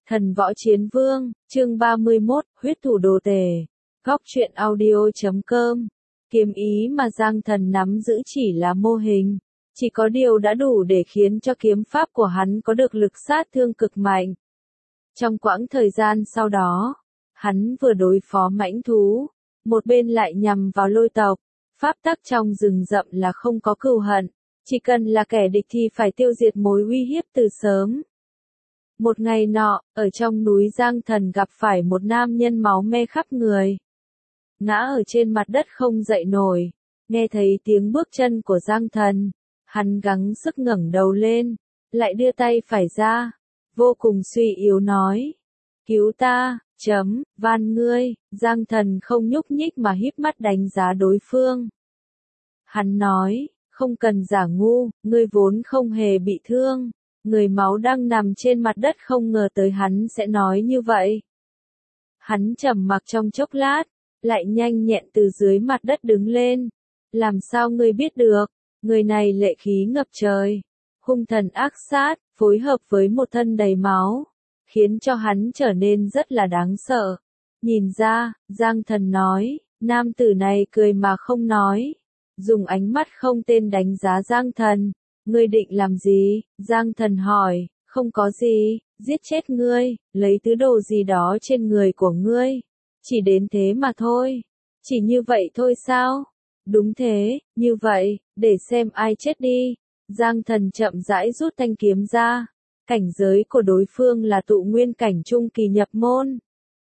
Thần võ chiến vương, chương 31, huyết thủ đồ tể. Góc truyện audio.com. Kiếm ý mà Giang Thần nắm giữ chỉ là mô hình, chỉ có điều đã đủ để khiến cho kiếm pháp của hắn có được lực sát thương cực mạnh. Trong quãng thời gian sau đó, hắn vừa đối phó mãnh thú, một bên lại nhằm vào lôi tộc. Pháp tắc trong rừng rậm là không có cừu hận, chỉ cần là kẻ địch thì phải tiêu diệt mối uy hiếp từ sớm. Một ngày nọ, ở trong núi Giang Thần gặp phải một nam nhân máu me khắp người. Ngã ở trên mặt đất không dậy nổi, nghe thấy tiếng bước chân của Giang Thần, hắn gắng sức ngẩng đầu lên, lại đưa tay phải ra, vô cùng suy yếu nói: "Cứu ta, van ngươi." Giang Thần không nhúc nhích mà híp mắt đánh giá đối phương. Hắn nói: "Không cần giả ngu, ngươi vốn không hề bị thương." Người máu đang nằm trên mặt đất không ngờ tới hắn sẽ nói như vậy. Hắn trầm mặc trong chốc lát, lại nhanh nhẹn từ dưới mặt đất đứng lên. "Làm sao ngươi biết được?" Người này lệ khí ngập trời, hung thần ác sát, phối hợp với một thân đầy máu, khiến cho hắn trở nên rất là đáng sợ. Nhìn ra, Giang Thần nói, nam tử này cười mà không nói, dùng ánh mắt không tên đánh giá Giang Thần. "Ngươi định làm gì?" Giang Thần hỏi. "Không có gì, giết chết ngươi, lấy thứ đồ gì đó trên người của ngươi. Chỉ đến thế mà thôi." "Chỉ như vậy thôi sao?" "Đúng thế, như vậy, để xem ai chết đi." Giang Thần chậm rãi rút thanh kiếm ra. Cảnh giới của đối phương là tụ nguyên cảnh trung kỳ nhập môn.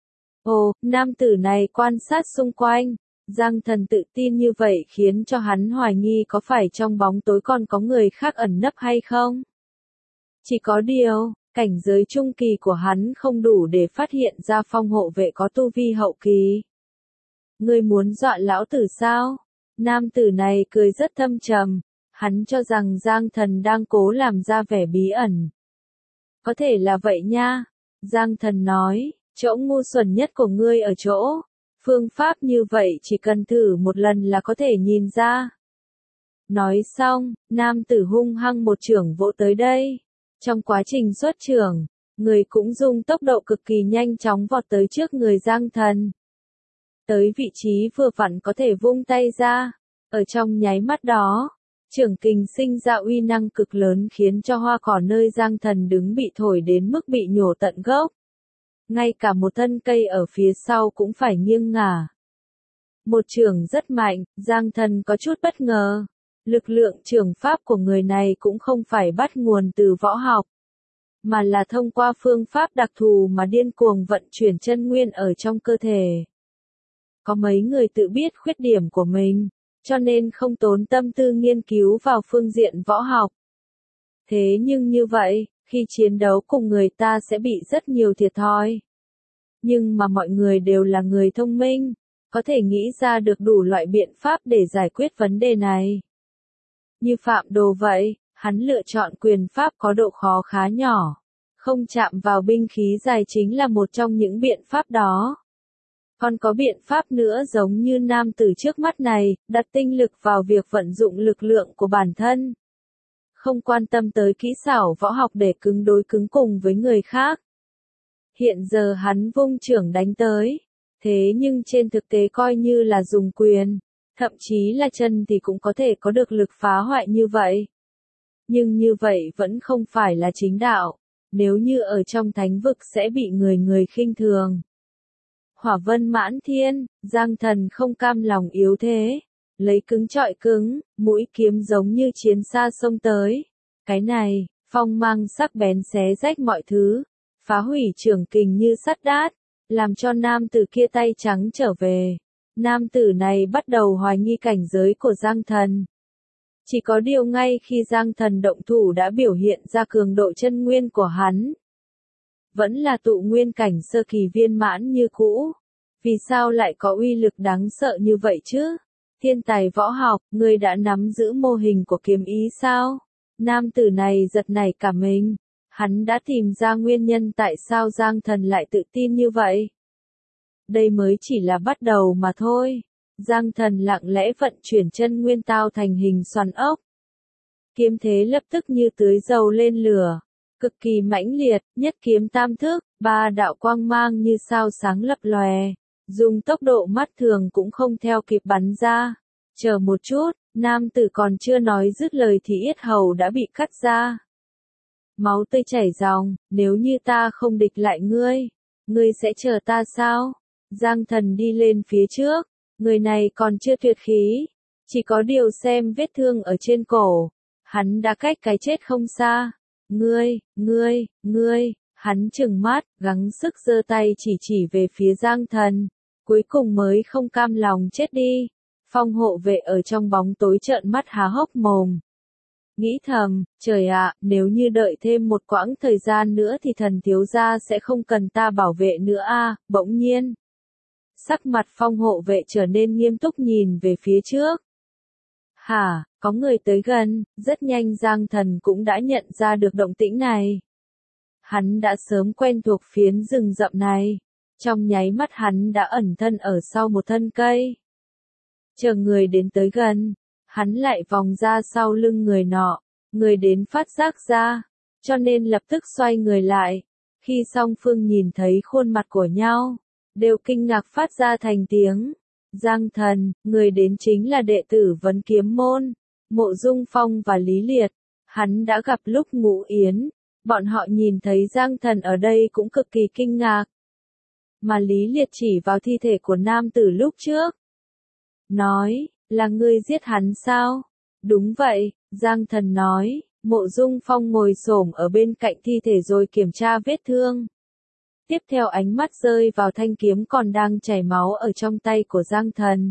Ồ, nam tử này quan sát xung quanh. Giang Thần tự tin như vậy khiến cho hắn hoài nghi có phải trong bóng tối còn có người khác ẩn nấp hay không. Chỉ có điều, cảnh giới trung kỳ của hắn không đủ để phát hiện ra phong hộ vệ có tu vi hậu kỳ. "Ngươi muốn dọa lão tử sao?" Nam tử này cười rất thâm trầm, hắn cho rằng Giang Thần đang cố làm ra vẻ bí ẩn. "Có thể là vậy nha." Giang Thần nói, "Chỗ ngu xuẩn nhất của ngươi ở chỗ. Phương pháp như vậy chỉ cần thử một lần là có thể nhìn ra." Nói xong, nam tử hung hăng một chưởng vỗ tới đây. Trong quá trình xuất chưởng, người cũng dùng tốc độ cực kỳ nhanh chóng vọt tới trước người Giang Thần. Tới vị trí vừa vặn có thể vung tay ra. Ở trong nháy mắt đó, chưởng kình sinh ra uy năng cực lớn khiến cho hoa cỏ nơi Giang Thần đứng bị thổi đến mức bị nhổ tận gốc. Ngay cả một thân cây ở phía sau cũng phải nghiêng ngả. Một chưởng rất mạnh, Giang Thần có chút bất ngờ. Lực lượng chưởng pháp của người này cũng không phải bắt nguồn từ võ học, mà là thông qua phương pháp đặc thù mà điên cuồng vận chuyển chân nguyên ở trong cơ thể. Có mấy người tự biết khuyết điểm của mình, cho nên không tốn tâm tư nghiên cứu vào phương diện võ học. Thế nhưng như vậy, khi chiến đấu cùng người ta sẽ bị rất nhiều thiệt thòi. Nhưng mà mọi người đều là người thông minh, có thể nghĩ ra được đủ loại biện pháp để giải quyết vấn đề này. Như Phạm Đồ vậy, hắn lựa chọn quyền pháp có độ khó khá nhỏ. Không chạm vào binh khí dài chính là một trong những biện pháp đó. Còn có biện pháp nữa giống như nam tử trước mắt này, đặt tinh lực vào việc vận dụng lực lượng của bản thân. Không quan tâm tới kỹ xảo võ học để cứng đối cứng cùng với người khác. Hiện giờ hắn vung chưởng đánh tới, thế nhưng trên thực tế coi như là dùng quyền, thậm chí là chân thì cũng có thể có được lực phá hoại như vậy. Nhưng như vậy vẫn không phải là chính đạo, nếu như ở trong thánh vực sẽ bị người khinh thường. Hỏa vân mãn thiên, Giang Thần không cam lòng yếu thế, lấy cứng chọi cứng, mũi kiếm giống như chiến xa xông tới. Cái này, phong mang sắc bén xé rách mọi thứ, phá hủy chưởng kình như sắt đát, làm cho nam tử kia tay trắng trở về. Nam tử này bắt đầu hoài nghi cảnh giới của Giang Thần. Chỉ có điều ngay khi Giang Thần động thủ đã biểu hiện ra cường độ chân nguyên của hắn. Vẫn là tụ nguyên cảnh sơ kỳ viên mãn như cũ. Vì sao lại có uy lực đáng sợ như vậy chứ? Thiên tài võ học, ngươi đã nắm giữ mô hình của kiếm ý sao? Nam tử này giật nảy cả mình. Hắn đã tìm ra nguyên nhân tại sao Giang Thần lại tự tin như vậy. Đây mới chỉ là bắt đầu mà thôi. Giang Thần lặng lẽ vận chuyển chân nguyên tao thành hình xoắn ốc. Kiếm thế lập tức như tưới dầu lên lửa. cực kỳ mãnh liệt, nhất kiếm tam thức, ba đạo quang mang như sao sáng lập lòe, dùng tốc độ mắt thường cũng không theo kịp bắn ra. Chờ một chút, nam tử còn chưa nói dứt lời thì yết hầu đã bị cắt ra. Máu tươi chảy ròng, nếu như ta không địch lại ngươi sẽ chờ ta sao? Giang Thần đi lên phía trước, người này còn chưa tuyệt khí, chỉ có điều xem vết thương ở trên cổ, hắn đã cách cái chết không xa. Ngươi, hắn trừng mắt, gắng sức giơ tay chỉ về phía Giang Thần, cuối cùng mới không cam lòng chết đi. Phong hộ vệ ở trong bóng tối trợn mắt há hốc mồm. Nghĩ thầm, trời ạ, nếu như đợi thêm một quãng thời gian nữa thì thần thiếu gia sẽ không cần ta bảo vệ nữa a. Bỗng nhiên, sắc mặt phong hộ vệ trở nên nghiêm túc nhìn về phía trước. Hả, có người tới gần, rất nhanh Giang Thần cũng đã nhận ra được động tĩnh này. Hắn đã sớm quen thuộc phiến rừng rậm này, trong nháy mắt hắn đã ẩn thân ở sau một thân cây. Chờ người đến tới gần, hắn lại vòng ra sau lưng người nọ, người đến phát giác ra, cho nên lập tức xoay người lại. Khi song phương nhìn thấy khuôn mặt của nhau, đều kinh ngạc phát ra thành tiếng. Giang Thần, người đến chính là đệ tử Vấn Kiếm Môn, Mộ Dung Phong và Lý Liệt. Hắn đã gặp lúc ngủ yến, bọn họ nhìn thấy Giang Thần ở đây cũng cực kỳ kinh ngạc. Mà Lý Liệt chỉ vào thi thể của nam tử lúc trước. Nói, là ngươi giết hắn sao? Đúng vậy, Giang Thần nói. Mộ Dung Phong ngồi xổm ở bên cạnh thi thể rồi kiểm tra vết thương. Tiếp theo ánh mắt rơi vào thanh kiếm còn đang chảy máu ở trong tay của Giang Thần.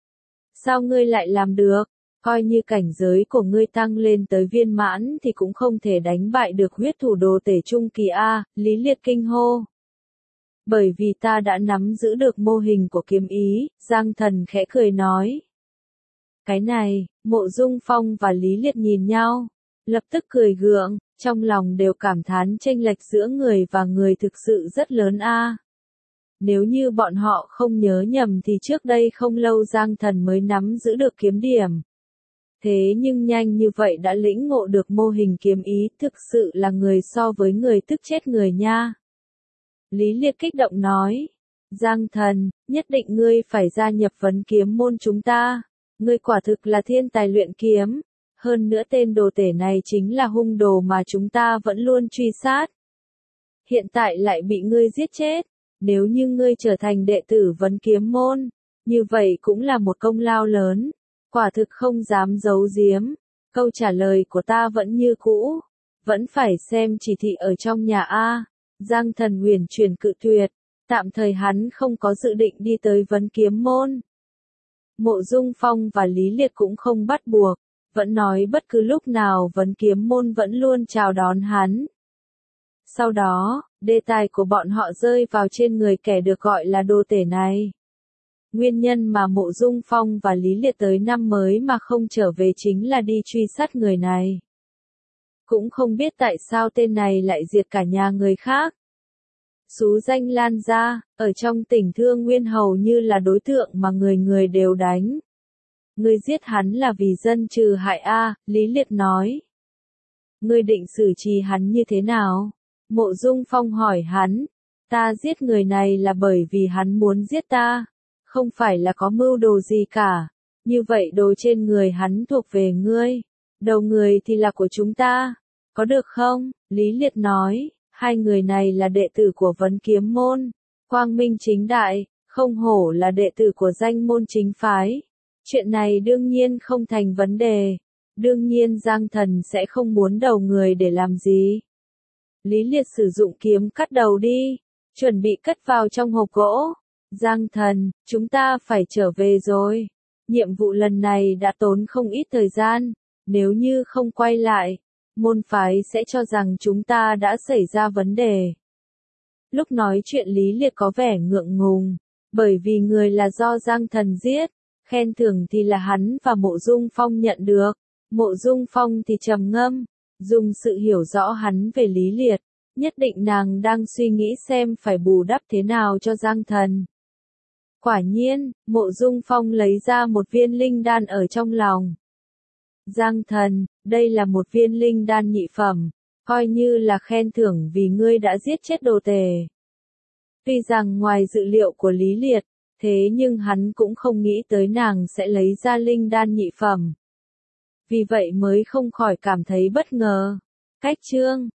Sao ngươi lại làm được? Coi như cảnh giới của ngươi tăng lên tới viên mãn thì cũng không thể đánh bại được huyết thủ đồ tể trung kỳ A, Lý Liệt kinh hô. Bởi vì ta đã nắm giữ được mô hình của kiếm ý, Giang Thần khẽ cười nói. Cái này, Mộ Dung Phong và Lý Liệt nhìn nhau, lập tức cười gượng, trong lòng đều cảm thán chênh lệch giữa người và người thực sự rất lớn a. Nếu như bọn họ không nhớ nhầm thì trước đây không lâu Giang Thần mới nắm giữ được kiếm điểm. Thế nhưng nhanh như vậy đã lĩnh ngộ được mô hình kiếm ý, thực sự là người so với người tức chết người nha. Lý Liệt kích động nói, Giang Thần, nhất định ngươi phải gia nhập Vấn Kiếm Môn chúng ta, ngươi quả thực là thiên tài luyện kiếm. Hơn nữa tên đồ tể này chính là hung đồ mà chúng ta vẫn luôn truy sát. Hiện tại lại bị ngươi giết chết, nếu như ngươi trở thành đệ tử Vấn Kiếm Môn, như vậy cũng là một công lao lớn, quả thực không dám giấu giếm. Câu trả lời của ta vẫn như cũ, vẫn phải xem chỉ thị ở trong nhà A. Giang Thần huyền chuyển cự tuyệt, tạm thời hắn không có dự định đi tới Vấn Kiếm Môn. Mộ Dung Phong và Lý Liệt cũng không bắt buộc, vẫn nói bất cứ lúc nào Vấn Kiếm Môn vẫn luôn chào đón hắn. Sau đó, đề tài của bọn họ rơi vào trên người kẻ được gọi là đồ tể này. Nguyên nhân mà Mộ Dung Phong và Lý Liệt tới năm mới mà không trở về chính là đi truy sát người này. Cũng không biết tại sao tên này lại diệt cả nhà người khác. Xú danh lan ra, ở trong tỉnh Thương Nguyên hầu như là đối tượng mà người người đều đánh. Ngươi giết hắn là vì dân trừ hại a, Lý Liệt nói. Ngươi định xử trí hắn như thế nào? Mộ Dung Phong hỏi hắn. Ta giết người này là bởi vì hắn muốn giết ta, không phải là có mưu đồ gì cả. Như vậy đồ trên người hắn thuộc về ngươi, đầu người thì là của chúng ta. Có được không? Lý Liệt nói. Hai người này là đệ tử của Vấn Kiếm Môn, quang minh chính đại, không hổ là đệ tử của danh môn chính phái. Chuyện này đương nhiên không thành vấn đề. Đương nhiên Giang Thần sẽ không muốn đầu người để làm gì. Lý Liệt sử dụng kiếm cắt đầu đi, chuẩn bị cất vào trong hộp gỗ. Giang Thần, chúng ta phải trở về rồi. Nhiệm vụ lần này đã tốn không ít thời gian, nếu như không quay lại, môn phái sẽ cho rằng chúng ta đã xảy ra vấn đề. Lúc nói chuyện Lý Liệt có vẻ ngượng ngùng, bởi vì người là do Giang Thần giết, khen thưởng thì là hắn và Mộ Dung Phong nhận được. Mộ Dung Phong thì trầm ngâm, dùng sự hiểu rõ hắn về Lý Liệt, nhất định nàng đang suy nghĩ xem phải bù đắp thế nào cho Giang Thần. Quả nhiên, Mộ Dung Phong lấy ra một viên linh đan ở trong lòng. Giang Thần, đây là một viên linh đan nhị phẩm, coi như là khen thưởng vì ngươi đã giết chết đồ tề. Tuy rằng ngoài dự liệu của Lý Liệt, thế nhưng hắn cũng không nghĩ tới nàng sẽ lấy ra linh đan nhị phẩm. Vì vậy mới không khỏi cảm thấy bất ngờ. Cách chương